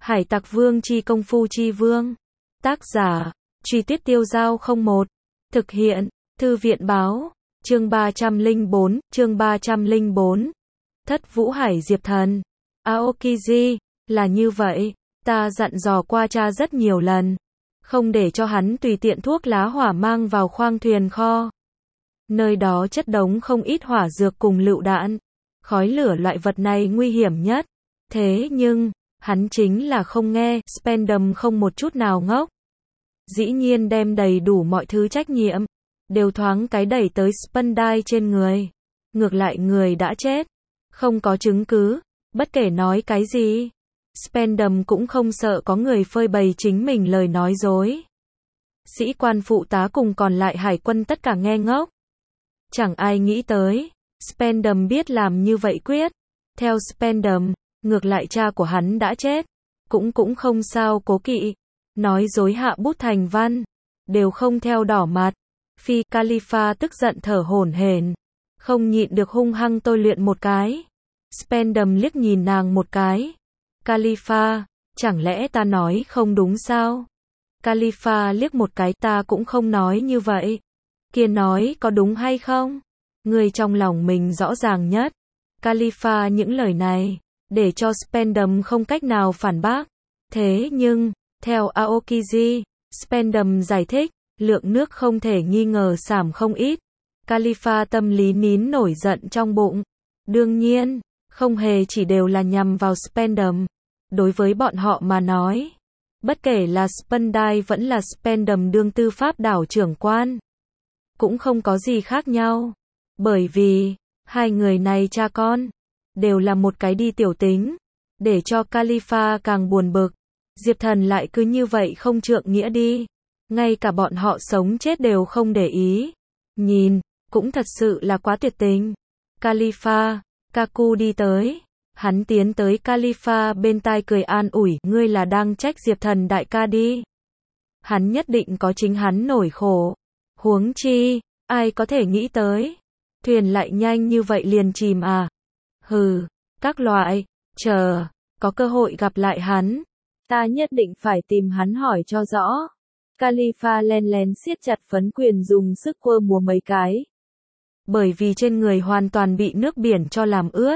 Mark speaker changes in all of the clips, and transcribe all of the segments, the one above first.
Speaker 1: Hải Tặc Vương chi công phu chi vương. Tác giả, Truy Tuyết Tiêu Giao 01. Thực hiện, Thư viện báo, chương 304. Thất Vũ Hải Diệp Thần. Aokiji, là như vậy, ta dặn dò qua cha rất nhiều lần. Không để cho hắn tùy tiện thuốc lá hỏa mang vào khoang thuyền kho. Nơi đó chất đống không ít hỏa dược cùng lựu đạn. Khói lửa loại vật này nguy hiểm nhất. Thế nhưng, hắn chính là không nghe, Spandam không một chút nào ngốc. Dĩ nhiên đem đầy đủ mọi thứ trách nhiệm, đều thoáng cái đẩy tới Spandai trên người. Ngược lại người đã chết, không có chứng cứ, bất kể nói cái gì. Spandam cũng không sợ có người phơi bày chính mình lời nói dối. Sĩ quan phụ tá cùng còn lại hải quân tất cả nghe ngốc. Chẳng ai nghĩ tới, Spandam biết làm như vậy quyết. Theo Spandam, ngược lại cha của hắn đã chết, cũng không sao cố kỵ. Nói dối hạ bút thành văn, đều không theo đỏ mặt. Phi Khalifa tức giận thở hổn hển, không nhịn được hung hăng tôi luyện một cái. Spandam liếc nhìn nàng một cái. Khalifa, chẳng lẽ ta nói không đúng sao? Khalifa liếc một cái, ta cũng không nói như vậy. Kia nói có đúng hay không? Người trong lòng mình rõ ràng nhất. Khalifa những lời này, để cho Spandam không cách nào phản bác. Thế nhưng, theo Aokiji, Spandam giải thích, lượng nước không thể nghi ngờ giảm không ít. Khalifa tâm lý nín nổi giận trong bụng. Đương nhiên, không hề chỉ đều là nhằm vào Spandam. Đối với bọn họ mà nói, bất kể là Spandai vẫn là Spandam đương tư pháp đảo trưởng quan, cũng không có gì khác nhau. Bởi vì, hai người này cha con, đều là một cái đi tiểu tính. Để cho Khalifa càng buồn bực. Diệp Thần lại cứ như vậy không trượng nghĩa đi. Ngay cả bọn họ sống chết đều không để ý. Nhìn, cũng thật sự là quá tuyệt tình. Khalifa, Kaku đi tới. Hắn tiến tới Khalifa bên tai cười an ủi, ngươi là đang trách Diệp Thần đại ca đi. Hắn nhất định có chính hắn nổi khổ. Huống chi, ai có thể nghĩ tới. Thuyền lại nhanh như vậy liền chìm à. Hừ, các loại, chờ, có cơ hội gặp lại hắn. Ta nhất định phải tìm hắn hỏi cho rõ. Khalifa len lén siết chặt phấn quyền dùng sức quơ múa mấy cái. Bởi vì trên người hoàn toàn bị nước biển cho làm ướt.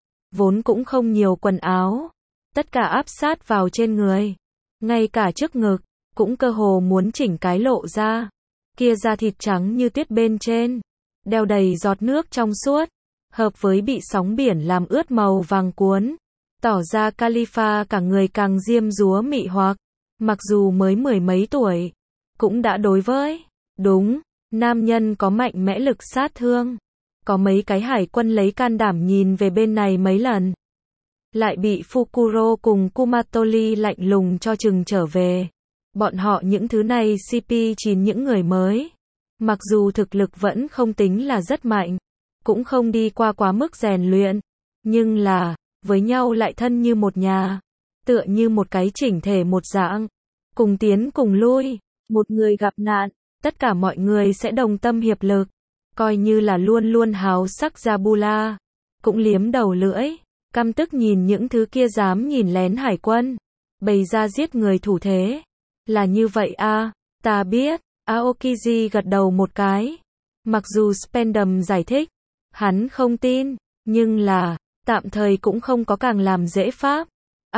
Speaker 1: Vốn cũng không nhiều quần áo. Tất cả áp sát vào trên người. Ngay cả trước ngực, cũng cơ hồ muốn chỉnh cái lộ ra. Kia da thịt trắng như tuyết bên trên. Đeo đầy giọt nước trong suốt. Hợp với bị sóng biển làm ướt màu vàng cuốn. Tỏ ra Khalifa cả người càng diêm dúa mị hoặc. Mặc dù mới mười mấy tuổi, cũng đã đối với, đúng, nam nhân có mạnh mẽ lực sát thương. Có mấy cái hải quân lấy can đảm nhìn về bên này mấy lần. Lại bị Fukuro cùng Kumatori lạnh lùng cho chừng trở về. Bọn họ những thứ này CP9 những người mới. Mặc dù thực lực vẫn không tính là rất mạnh, cũng không đi qua quá mức rèn luyện. Nhưng là, với nhau lại thân như một nhà. Tựa như một cái chỉnh thể một dạng. Cùng tiến cùng lui. Một người gặp nạn, tất cả mọi người sẽ đồng tâm hiệp lực. Coi như là luôn luôn háo sắc Zabula. Cũng liếm đầu lưỡi. Căm tức nhìn những thứ kia dám nhìn lén hải quân. Bày ra giết người thủ thế. Là như vậy à, ta biết. Aokiji gật đầu một cái. Mặc dù Spandam giải thích, hắn không tin. Nhưng là, tạm thời cũng không có càng làm dễ pháp.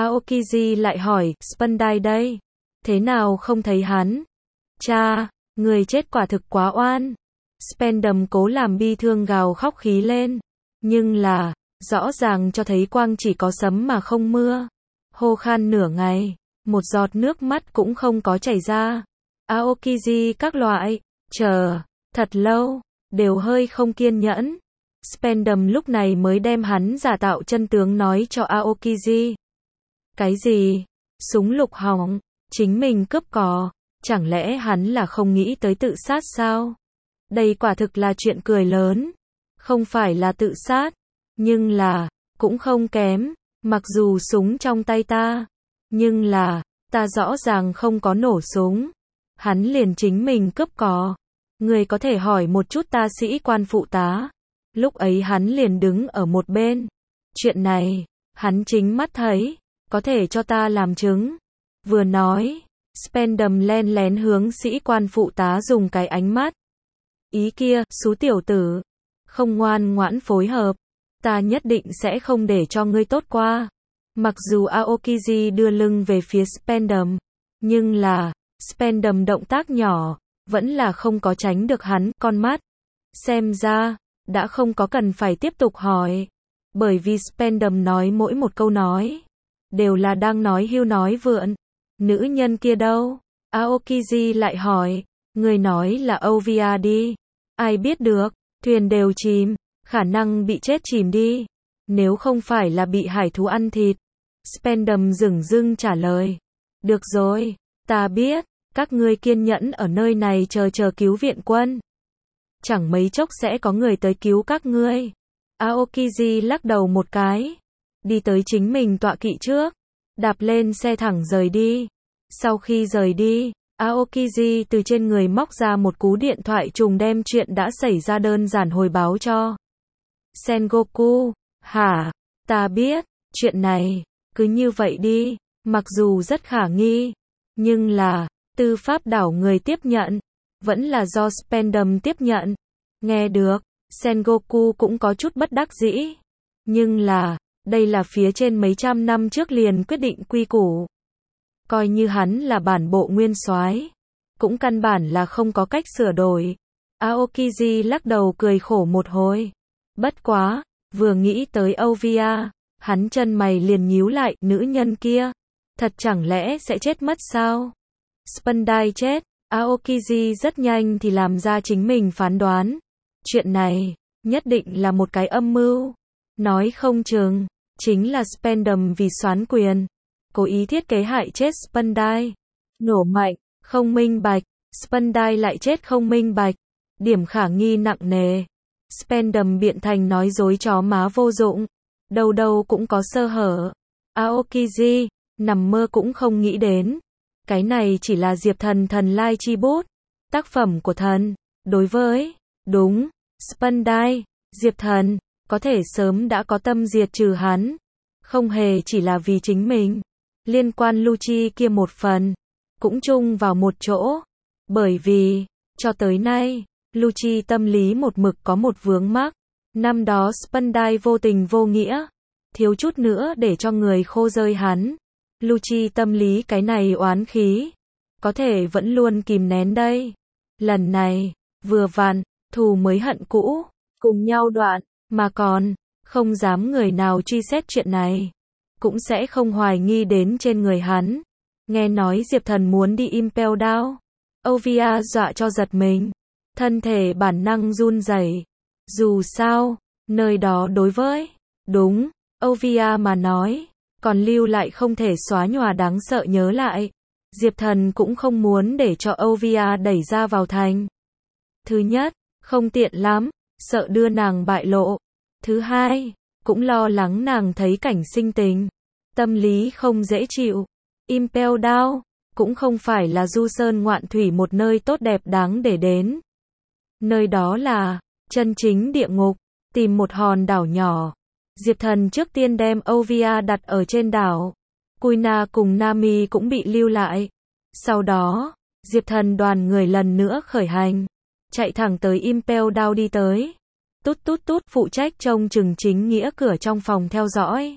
Speaker 1: Aokiji lại hỏi, Spandai đây? Thế nào không thấy hắn? Cha, người chết quả thực quá oan. Spandam cố làm bi thương gào khóc khí lên. Nhưng là, rõ ràng cho thấy quang chỉ có sấm mà không mưa. Hô khan nửa ngày, một giọt nước mắt cũng không có chảy ra. Aokiji các loại, chờ, thật lâu, đều hơi không kiên nhẫn. Spandam lúc này mới đem hắn giả tạo chân tướng nói cho Aokiji. Cái gì? Súng lục hỏng, chính mình cướp cò, chẳng lẽ hắn là không nghĩ tới tự sát sao? Đây quả thực là chuyện cười lớn. Không phải là tự sát, nhưng là, cũng không kém, mặc dù súng trong tay ta, nhưng là, ta rõ ràng không có nổ súng. Hắn liền chính mình cướp cò. Người có thể hỏi một chút ta sĩ quan phụ tá. Lúc ấy hắn liền đứng ở một bên. Chuyện này, hắn chính mắt thấy. có thể cho ta làm chứng. Vừa nói, Spendam len lén hướng sĩ quan phụ tá dùng cái ánh mắt. Ý kia, xú tiểu tử, không ngoan ngoãn phối hợp, ta nhất định sẽ không để cho ngươi tốt qua. Mặc dù Aokiji đưa lưng về phía Spendam, nhưng là, Spendam động tác nhỏ, vẫn là không có tránh được hắn con mắt. Xem ra, đã không có cần phải tiếp tục hỏi. Bởi vì Spendam nói mỗi một câu nói, đều là đang nói hưu nói vượn. Nữ nhân kia đâu? Aokiji lại hỏi, người nói là Ovia đi. Ai biết được, thuyền đều chìm, khả năng bị chết chìm đi. Nếu không phải là bị hải thú ăn thịt. Spendam dửng dưng trả lời. Được rồi, ta biết, các ngươi kiên nhẫn ở nơi này chờ cứu viện quân. Chẳng mấy chốc sẽ có người tới cứu các ngươi. Aokiji lắc đầu một cái, đi tới chính mình tọa kỵ trước, đạp lên xe thẳng rời đi. Sau khi rời đi, Aokiji từ trên người móc ra một cú điện thoại trùng đem chuyện đã xảy ra đơn giản hồi báo cho Sengoku. Hả? Ta biết, chuyện này, cứ như vậy đi, mặc dù rất khả nghi, nhưng là, tư pháp đảo người tiếp nhận, vẫn là do Spendam tiếp nhận. Nghe được, Sengoku cũng có chút bất đắc dĩ. Nhưng là, đây là phía trên mấy trăm năm trước liền quyết định quy củ. Coi như hắn là bản bộ nguyên soái, cũng căn bản là không có cách sửa đổi. Aokiji lắc đầu cười khổ một hồi. Bất quá, vừa nghĩ tới Ovia, hắn chân mày liền nhíu lại, nữ nhân kia, thật chẳng lẽ sẽ chết mất sao? Spendai chết, Aokiji rất nhanh thì làm ra chính mình phán đoán. Chuyện này, nhất định là một cái âm mưu. Nói không chừng, chính là Spendam vì soán quyền, cố ý thiết kế hại chết Spendai. Nổ mạnh, không minh bạch, Spendai lại chết không minh bạch. Điểm khả nghi nặng nề. Spendam biện thành nói dối chó má vô dụng. Đâu đâu cũng có sơ hở. Aokiji, nằm mơ cũng không nghĩ đến. Cái này chỉ là Diệp Thần thần lai chi bút. Tác phẩm của thần. Đối với, đúng, Spendai, Diệp Thần, có thể sớm đã có tâm diệt trừ hắn. Không hề chỉ là vì chính mình. Liên quan Lucci kia một phần, cũng chung vào một chỗ. Bởi vì, cho tới nay, Lucci tâm lý một mực có một vướng mắc. Năm đó Spendai vô tình vô nghĩa, thiếu chút nữa để cho người khô rơi hắn. Lucci tâm lý cái này oán khí, có thể vẫn luôn kìm nén đây. Lần này, vừa vặn, thù mới hận cũ, cùng nhau đoạn, mà còn, không dám người nào truy xét chuyện này. Cũng sẽ không hoài nghi đến trên người hắn. Nghe nói Diệp Thần muốn đi Impel Down. Ovia dọa cho giật mình. Thân thể bản năng run rẩy. Dù sao, nơi đó đối với, đúng, Ovia mà nói, còn lưu lại không thể xóa nhòa đáng sợ nhớ lại. Diệp Thần cũng không muốn để cho Ovia đẩy ra vào thành. Thứ nhất, không tiện lắm, sợ đưa nàng bại lộ. Thứ hai, cũng lo lắng nàng thấy cảnh sinh tình. Tâm lý không dễ chịu. Impel Down, cũng không phải là du sơn ngoạn thủy một nơi tốt đẹp đáng để đến. Nơi đó là, chân chính địa ngục, tìm một hòn đảo nhỏ. Diệp Thần trước tiên đem Ovia đặt ở trên đảo. Kuina cùng Nami cũng bị lưu lại. Sau đó, Diệp Thần đoàn người lần nữa khởi hành. Chạy thẳng tới Impel Down đi tới. Tút tút tút phụ trách trông chừng chính nghĩa cửa trong phòng theo dõi.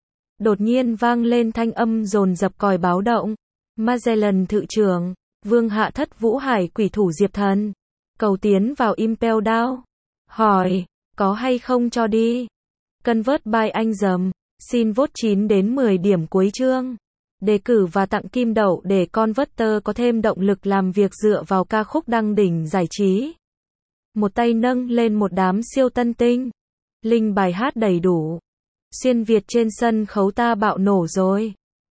Speaker 1: Đột nhiên vang lên thanh âm dồn dập còi báo động. Magellan thự trưởng, vương hạ thất vũ hải quỷ thủ Diệp Thần. Cầu tiến vào Impel Down. Hỏi, có hay không cho đi? Convert by anh dầm. Xin vote 9 đến 10 điểm cuối chương. Đề cử và tặng kim đậu để Converter có thêm động lực làm việc dựa vào ca khúc đăng đỉnh giải trí. Một tay nâng lên một đám siêu tân tinh. Link bài hát đầy đủ. Xuyên Việt trên sân khấu ta bạo nổ rồi.